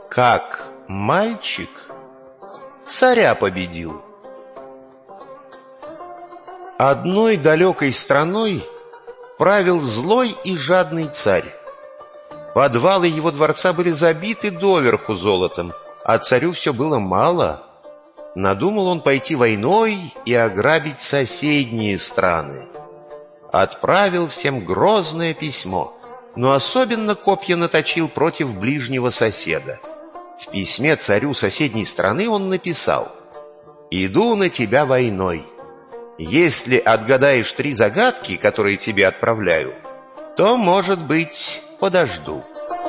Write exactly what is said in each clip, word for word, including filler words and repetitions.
Как мальчик царя победил. Одной далекой страной правил злой и жадный царь. Подвалы его дворца были забиты доверху золотом, а царю все было мало. Надумал он пойти войной и ограбить соседние страны. Отправил всем грозное письмо, но особенно копья наточил против ближнего соседа. В письме царю соседней страны он написал: «Иду на тебя войной. Если отгадаешь три загадки, которые тебе отправляю, то, может быть, подожду».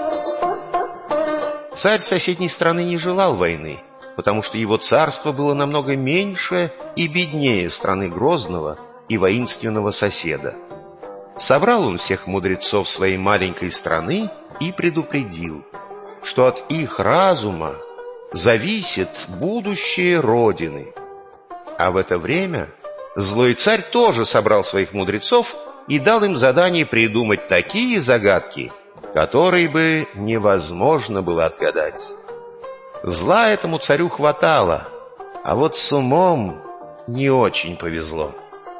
Царь соседней страны не желал войны, потому что его царство было намного меньше и беднее страны грозного и воинственного соседа. Собрал он всех мудрецов своей маленькой страны и предупредил, что от их разума зависит будущее Родины. А в это время злой царь тоже собрал своих мудрецов и дал им задание придумать такие загадки, которые бы невозможно было отгадать. Зла этому царю хватало, а вот с умом не очень повезло.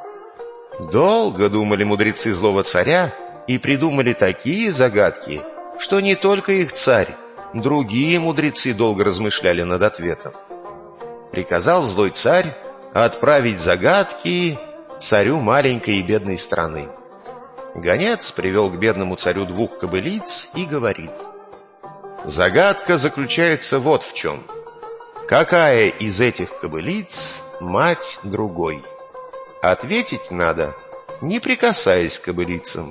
Долго думали мудрецы злого царя и придумали такие загадки, что не только их царь, другие мудрецы долго размышляли над ответом. Приказал злой царь отправить загадки царю маленькой и бедной страны. Гонец привел к бедному царю двух кобылиц и говорит: «Загадка заключается вот в чем. Какая из этих кобылиц мать другой? Ответить надо, не прикасаясь к кобылицам».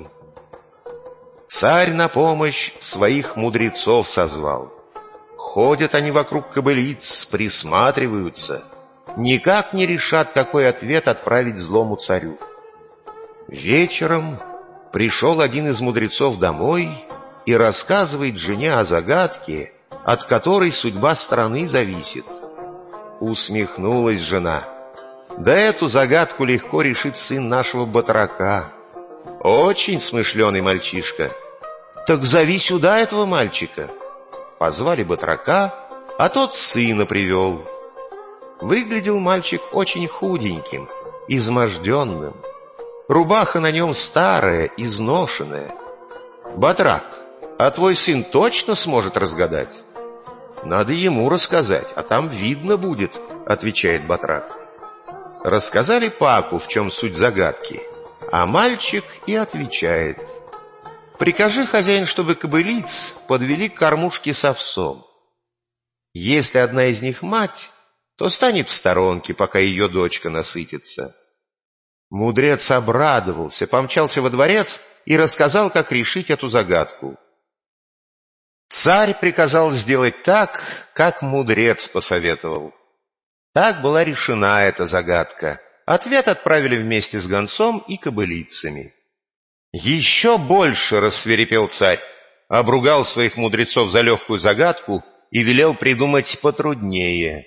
Царь на помощь своих мудрецов созвал. Ходят они вокруг кобылиц, присматриваются, никак не решат, какой ответ отправить злому царю. Вечером пришел один из мудрецов домой и рассказывает жене о загадке, от которой судьба страны зависит. Усмехнулась жена: «Да эту загадку легко решит сын нашего батрака. Очень смышленый мальчишка. Так зови сюда этого мальчика». Позвали батрака, а тот сына привел. Выглядел мальчик очень худеньким, изможденным. Рубаха на нем старая, изношенная. «Батрак, а твой сын точно сможет разгадать?» «Надо ему рассказать, а там видно будет», — отвечает батрак. Рассказали Паку, в чем суть загадки, а мальчик и отвечает: «Прикажи, хозяин, чтобы кобылиц подвели к кормушке с овсом. Если одна из них мать, то станет в сторонке, пока ее дочка насытится». Мудрец обрадовался, помчался во дворец и рассказал, как решить эту загадку. Царь приказал сделать так, как мудрец посоветовал. Так была решена эта загадка. Ответ отправили вместе с гонцом и кобылицами. Еще больше рассвирепел царь, обругал своих мудрецов за легкую загадку и велел придумать потруднее.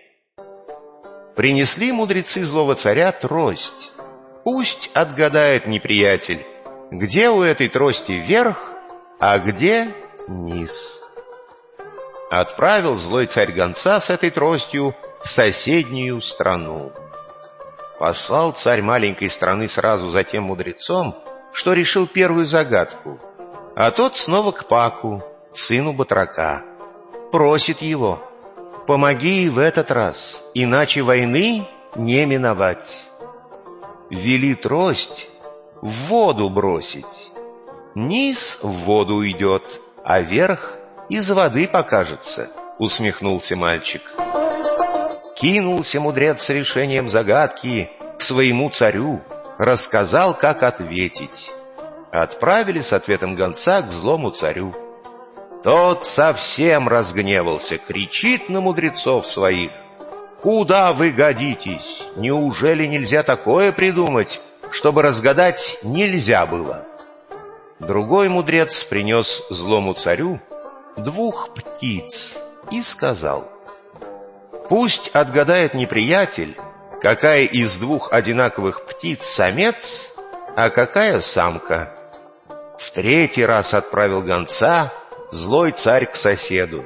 Принесли мудрецы злого царя трость. Пусть отгадает неприятель, где у этой трости верх, а где низ. Отправил злой царь гонца с этой тростью в соседнюю страну. Послал царь маленькой страны сразу за тем мудрецом, что решил первую загадку, а тот снова к Паку, сыну батрака. Просит его: «Помоги и в этот раз, иначе войны не миновать». Вели трость в воду бросить. Низ в воду уйдет, а верх из воды покажется, — усмехнулся мальчик. Кинулся мудрец с решением загадки к своему царю, рассказал, как ответить. Отправили с ответом гонца к злому царю. Тот совсем разгневался, кричит на мудрецов своих: «Куда вы годитесь? Неужели нельзя такое придумать, чтобы разгадать нельзя было?» Другой мудрец принес злому царю двух птиц и сказал: «Пусть отгадает неприятель, какая из двух одинаковых птиц самец, а какая самка». В третий раз отправил гонца злой царь к соседу.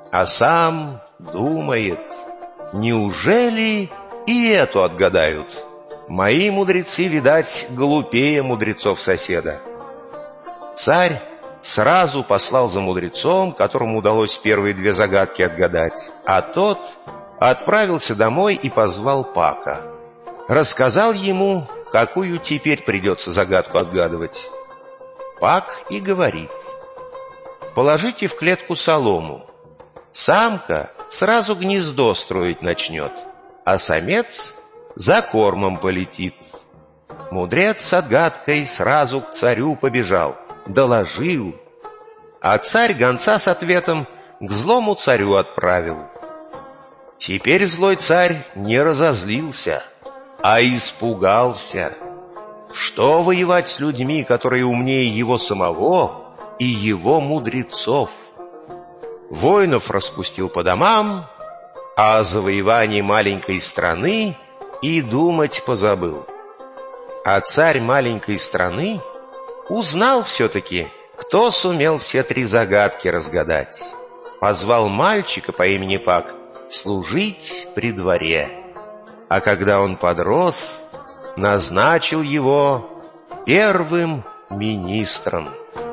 а сам думает: неужели и эту отгадают? Мои мудрецы, видать, глупее мудрецов соседа. Царь сразу послал за мудрецом, которому удалось первые две загадки отгадать, а тот отправился домой и позвал Пака. Рассказал ему, какую теперь придется загадку отгадывать. Пак и говорит: положите в клетку солому. Самка сразу гнездо строить начнет, а самец за кормом полетит. Мудрец с отгадкой сразу к царю побежал, доложил, а царь гонца с ответом к злому царю отправил. Теперь злой царь не разозлился, а испугался. Что воевать с людьми, которые умнее его самого и его мудрецов? Воинов распустил по домам, а о завоевании маленькой страны и думать позабыл. А царь маленькой страны узнал все-таки, кто сумел все три загадки разгадать. Позвал мальчика по имени Пак служить при дворе. А когда он подрос, назначил его первым министром.